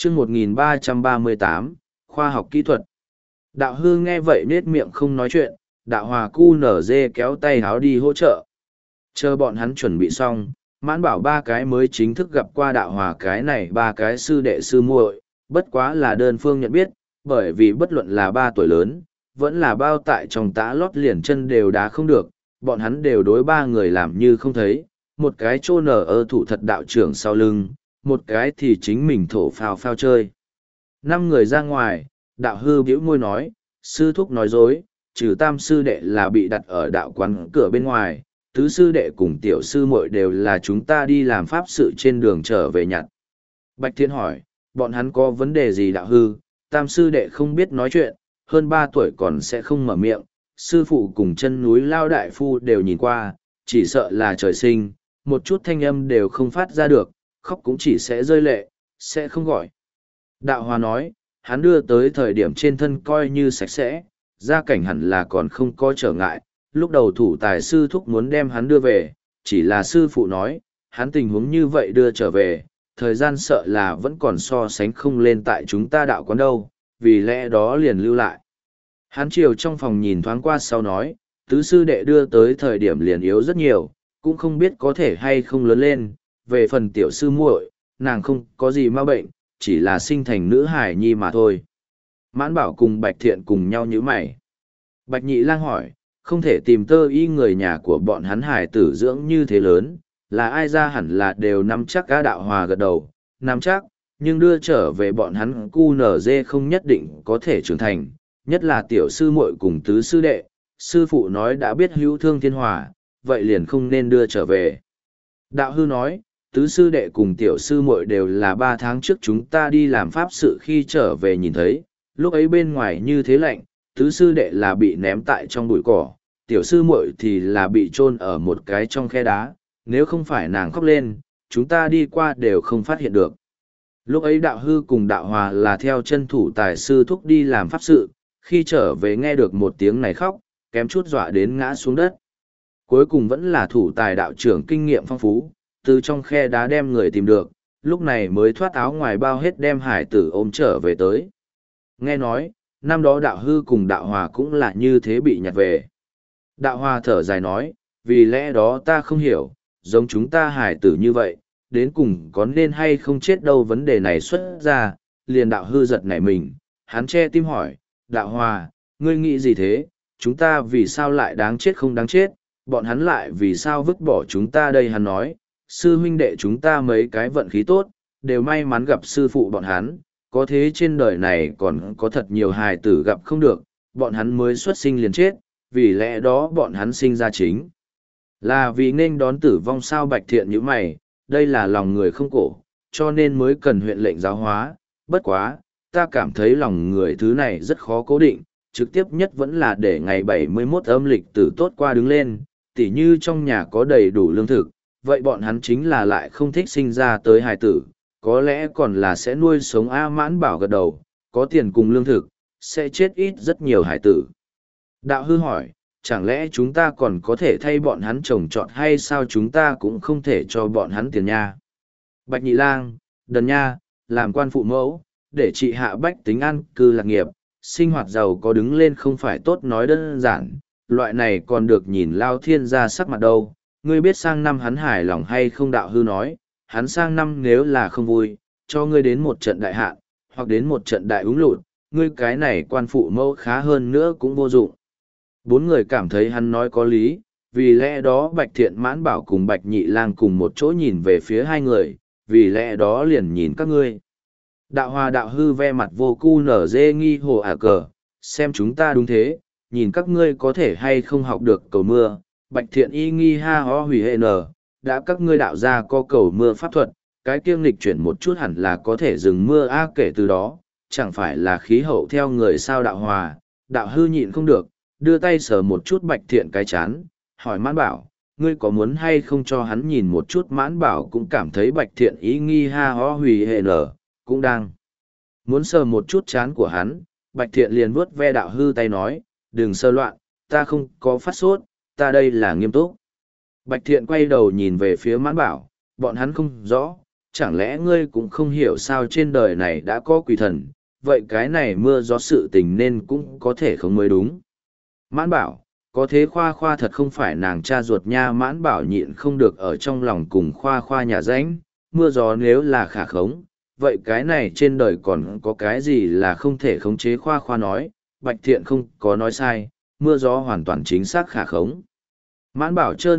chương 1338, khoa học kỹ thuật. Đạo hư nghe vậy nết miệng không nói chuyện, đạo hòa cu nở dê kéo tay háo đi hỗ trợ. Chờ bọn hắn chuẩn bị xong, mãn bảo ba cái mới chính thức gặp qua đạo hòa cái này ba cái sư đệ sư muội, bất quá là đơn phương nhận biết, bởi vì bất luận là 3 tuổi lớn, vẫn là bao tại trong tã lót liền chân đều đá không được, bọn hắn đều đối ba người làm như không thấy, một cái chôn ở thủ thật đạo trưởng sau lưng, một cái thì chính mình thổ phao phao chơi. 5 người ra ngoài, đạo hư bĩu môi nói, sư thúc nói dối, trừ tam sư đệ là bị đặt ở đạo quán cửa bên ngoài, tứ sư đệ cùng tiểu sư muội đều là chúng ta đi làm pháp sự trên đường trở về nhặt. Bạch Thiên hỏi, bọn hắn có vấn đề gì đạo hư, tam sư đệ không biết nói chuyện, hơn 3 tuổi còn sẽ không mở miệng, sư phụ cùng chân núi lao đại phu đều nhìn qua, chỉ sợ là trời sinh, một chút thanh âm đều không phát ra được, khóc cũng chỉ sẽ rơi lệ, sẽ không gọi. Đạo Hòa nói, hắn đưa tới thời điểm trên thân coi như sạch sẽ, gia cảnh hẳn là còn không có trở ngại, lúc đầu thủ tài sư thúc muốn đem hắn đưa về, chỉ là sư phụ nói, hắn tình huống như vậy đưa trở về, thời gian sợ là vẫn còn so sánh không lên tại chúng ta đạo quán đâu, vì lẽ đó liền lưu lại. Hắn chiều trong phòng nhìn thoáng qua sau nói, tứ sư đệ đưa tới thời điểm liền yếu rất nhiều, cũng không biết có thể hay không lớn lên, về phần tiểu sư muội, nàng không có gì ma bệnh, chỉ là sinh thành nữ hài nhi mà thôi. Mãn Bảo cùng Bạch Thiện cùng nhau nhíu mày. Bạch Nhị Lang hỏi, không thể tìm tơ y người nhà của bọn hắn hài tử dưỡng như thế lớn, là ai ra hẳn là đều nắm chắc cá đạo hòa gật đầu, nắm chắc, nhưng đưa trở về bọn hắn cu nở dê không nhất định có thể trưởng thành, nhất là tiểu sư muội cùng tứ sư đệ, sư phụ nói đã biết hữu thương thiên hòa, vậy liền không nên đưa trở về. Đạo hư nói, tứ sư đệ cùng tiểu sư muội đều là 3 tháng trước chúng ta đi làm pháp sự khi trở về nhìn thấy, lúc ấy bên ngoài như thế lạnh, tứ sư đệ là bị ném tại trong bụi cỏ, tiểu sư muội thì là bị chôn ở một cái trong khe đá, nếu không phải nàng khóc lên, chúng ta đi qua đều không phát hiện được. Lúc ấy đạo hư cùng đạo hòa là theo chân thủ tài sư thúc đi làm pháp sự, khi trở về nghe được một tiếng này khóc, kém chút dọa đến ngã xuống đất. Cuối cùng vẫn là thủ tài đạo trưởng kinh nghiệm phong phú, từ trong khe đá đem người tìm được, lúc này mới thoát áo ngoài bao hết đem hải tử ôm trở về tới. Nghe nói, năm đó đạo hư cùng đạo hòa cũng là như thế bị nhặt về. Đạo hòa thở dài nói, vì lẽ đó ta không hiểu, giống chúng ta hải tử như vậy, đến cùng có nên hay không chết đâu vấn đề này xuất ra, liền đạo hư giật nảy mình, hắn che tim hỏi, đạo hòa, ngươi nghĩ gì thế, chúng ta vì sao lại đáng chết không đáng chết, bọn hắn lại vì sao vứt bỏ chúng ta đây hắn nói, sư huynh đệ chúng ta mấy cái vận khí tốt, đều may mắn gặp sư phụ bọn hắn, có thế trên đời này còn có thật nhiều hài tử gặp không được, bọn hắn mới xuất sinh liền chết, vì lẽ đó bọn hắn sinh ra chính. Là vì nên đón tử vong sao Bạch Thiện như mày, đây là lòng người không cổ, cho nên mới cần huyện lệnh giáo hóa, bất quá, ta cảm thấy lòng người thứ này rất khó cố định, trực tiếp nhất vẫn là để ngày 71 âm lịch tử tốt qua đứng lên, tỉ như trong nhà có đầy đủ lương thực, vậy bọn hắn chính là lại không thích sinh ra tới hài tử, có lẽ còn là sẽ nuôi sống A Mãn Bảo gật đầu, có tiền cùng lương thực, sẽ chết ít rất nhiều hài tử. Đạo hư hỏi, chẳng lẽ chúng ta còn có thể thay bọn hắn trồng trọt hay sao chúng ta cũng không thể cho bọn hắn tiền nha? Bạch Nhị Lang, Đần Nha, làm quan phụ mẫu, để trị hạ bách tính an cư lạc nghiệp, sinh hoạt giàu có đứng lên không phải tốt nói đơn giản, loại này còn được nhìn Lao Thiên ra sắc mặt đâu. Ngươi biết sang năm hắn hài lòng hay không đạo hư nói, hắn sang năm nếu là không vui, cho ngươi đến một trận đại hạn, hoặc đến một trận đại úng lụt, ngươi cái này quan phụ mẫu khá hơn nữa cũng vô dụng. 4 người cảm thấy hắn nói có lý, vì lẽ đó Bạch Thiện Mãn Bảo cùng Bạch Nhị Lang cùng một chỗ nhìn về phía hai người, vì lẽ đó liền nhìn các ngươi. Đạo hòa đạo hư ve mặt vô cu nở dê nghi hồ cờ, xem chúng ta đúng thế, nhìn các ngươi có thể hay không học được cầu mưa. Bạch Thiện y nghi ha ho hủy hệ nở, đã các ngươi đạo ra có cầu mưa pháp thuật, cái kiêng lịch chuyển một chút hẳn là có thể dừng mưa kể từ đó, chẳng phải là khí hậu theo người sao đạo hòa, đạo hư nhịn không được, đưa tay sờ một chút Bạch Thiện cái chán, hỏi Mãn Bảo, ngươi có muốn hay không cho hắn nhìn một chút? Mãn Bảo cũng cảm thấy Bạch Thiện ý nghi ha ho hủy hệ nở, cũng đang muốn sờ một chút chán của hắn. Bạch Thiện liền vuốt ve đạo hư tay nói, đừng sơ loạn, ta không có phát sốt, ta đây là nghiêm túc. Bạch Thiện quay đầu nhìn về phía Mãn Bảo, bọn hắn không rõ, chẳng lẽ ngươi cũng không hiểu sao trên đời này đã có quỷ thần, vậy cái này mưa gió sự tình nên cũng có thể không mới đúng. Mãn bảo, có thế Khoa Khoa thật không phải nàng cha ruột nha. Mãn bảo nhịn không được ở trong lòng cùng Khoa Khoa nhà ránh, mưa gió nếu là khả khống, vậy cái này trên đời còn có cái gì là không thể khống chế. Khoa Khoa nói, Bạch Thiện không có nói sai, mưa gió hoàn toàn chính xác khả khống. Mãn bảo chơ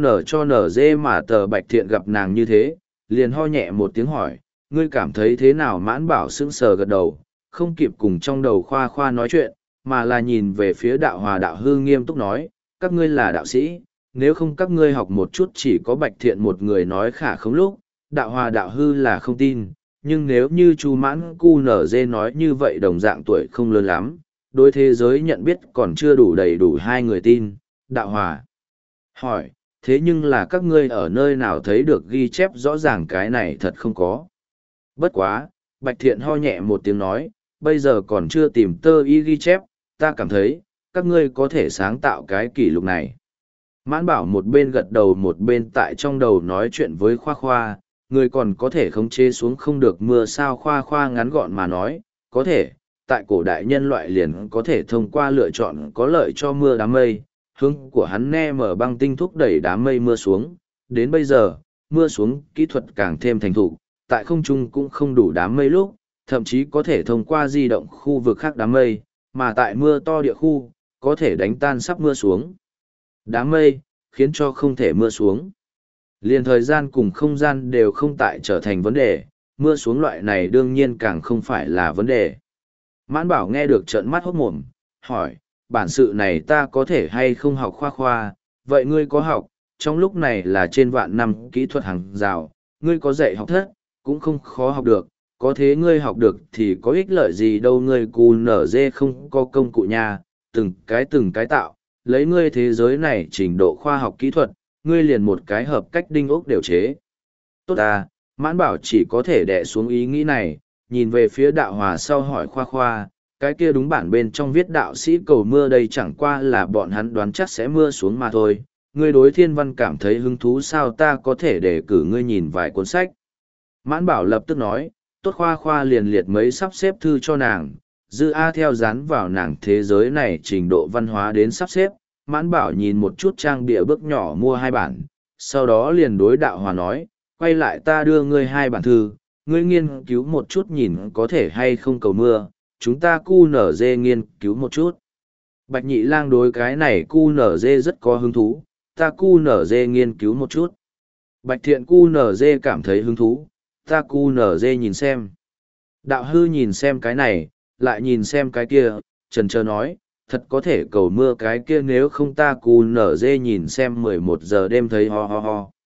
nở dê mà tờ Bạch Thiện gặp nàng như thế, liền ho nhẹ một tiếng hỏi, ngươi cảm thấy thế nào? Mãn bảo sững sờ gật đầu, không kịp cùng trong đầu Khoa Khoa nói chuyện, mà là nhìn về phía Đạo Hòa Đạo Hư nghiêm túc nói, các ngươi là đạo sĩ, nếu không các ngươi học một chút. Chỉ có Bạch Thiện một người nói khả không lúc, Đạo Hòa Đạo Hư là không tin, nhưng nếu như Chu Mãn Cu Nở Dê nói như vậy đồng dạng tuổi không lớn lắm, đối thế giới nhận biết còn chưa đủ đầy đủ hai người tin. Đạo Hòa hỏi, thế nhưng là các ngươi ở nơi nào thấy được ghi chép rõ ràng cái này thật không có. Bất quá, Bạch Thiện ho nhẹ một tiếng nói, bây giờ còn chưa tìm tơ y ghi chép, ta cảm thấy, các ngươi có thể sáng tạo cái kỷ lục này. Mãn bảo một bên gật đầu một bên tại trong đầu nói chuyện với Khoa Khoa, người còn có thể khống chế xuống không được mưa sao? Khoa Khoa ngắn gọn mà nói, có thể, tại cổ đại nhân loại liền có thể thông qua lựa chọn có lợi cho mưa đám mây, hướng của hắn ne mở băng tinh thúc đẩy đám mây mưa xuống, đến bây giờ, mưa xuống kỹ thuật càng thêm thành thục, tại không trung cũng không đủ đám mây lúc, thậm chí có thể thông qua di động khu vực khác đám mây, mà tại mưa to địa khu, có thể đánh tan sắp mưa xuống đám mây, khiến cho không thể mưa xuống. Liền thời gian cùng không gian đều không tại trở thành vấn đề, mưa xuống loại này đương nhiên càng không phải là vấn đề. Mãn bảo nghe được trợn mắt hốt mồm, hỏi, bản sự này ta có thể hay không học? Khoa Khoa, vậy ngươi có học, trong lúc này là trên vạn năm kỹ thuật hàng rào, ngươi có dạy học thất, cũng không khó học được, có thế ngươi học được thì có ích lợi gì đâu? Ngươi Cu Nở Dê không có công cụ nha, từng cái tạo, lấy ngươi thế giới này trình độ khoa học kỹ thuật, ngươi liền một cái hợp cách đinh ốc đều chế. Tốt ta, Mãn bảo chỉ có thể đè xuống ý nghĩ này, nhìn về phía Đạo Hòa sau hỏi Khoa Khoa, cái kia đúng bản bên trong viết đạo sĩ cầu mưa đây chẳng qua là bọn hắn đoán chắc sẽ mưa xuống mà thôi. Ngươi đối thiên văn cảm thấy hứng thú sao? Ta có thể đề cử ngươi nhìn vài cuốn sách. Mãn bảo lập tức nói, tốt. Khoa Khoa liền liệt mấy sắp xếp thư cho nàng, dư A theo dán vào nàng thế giới này trình độ văn hóa đến sắp xếp. Mãn bảo nhìn một chút trang bìa bước nhỏ mua 2 bản, sau đó liền đối Đạo Hòa nói, quay lại ta đưa ngươi 2 bản thư, ngươi nghiên cứu một chút nhìn có thể hay không cầu mưa, chúng ta Cu Nở Dê nghiên cứu một chút. Bạch Nhị Lang đối cái này Cu Nở Dê rất có hứng thú, ta Cu Nở Dê nghiên cứu một chút. Bạch Thiện Cu Nở Dê cảm thấy hứng thú, ta Cu Nở Dê nhìn xem. Đạo Hư nhìn xem cái này, lại nhìn xem cái kia, chần chờ nói, thật có thể cầu mưa cái kia, nếu không ta Cu Nở Dê nhìn xem 11 giờ đêm thấy ho ho ho.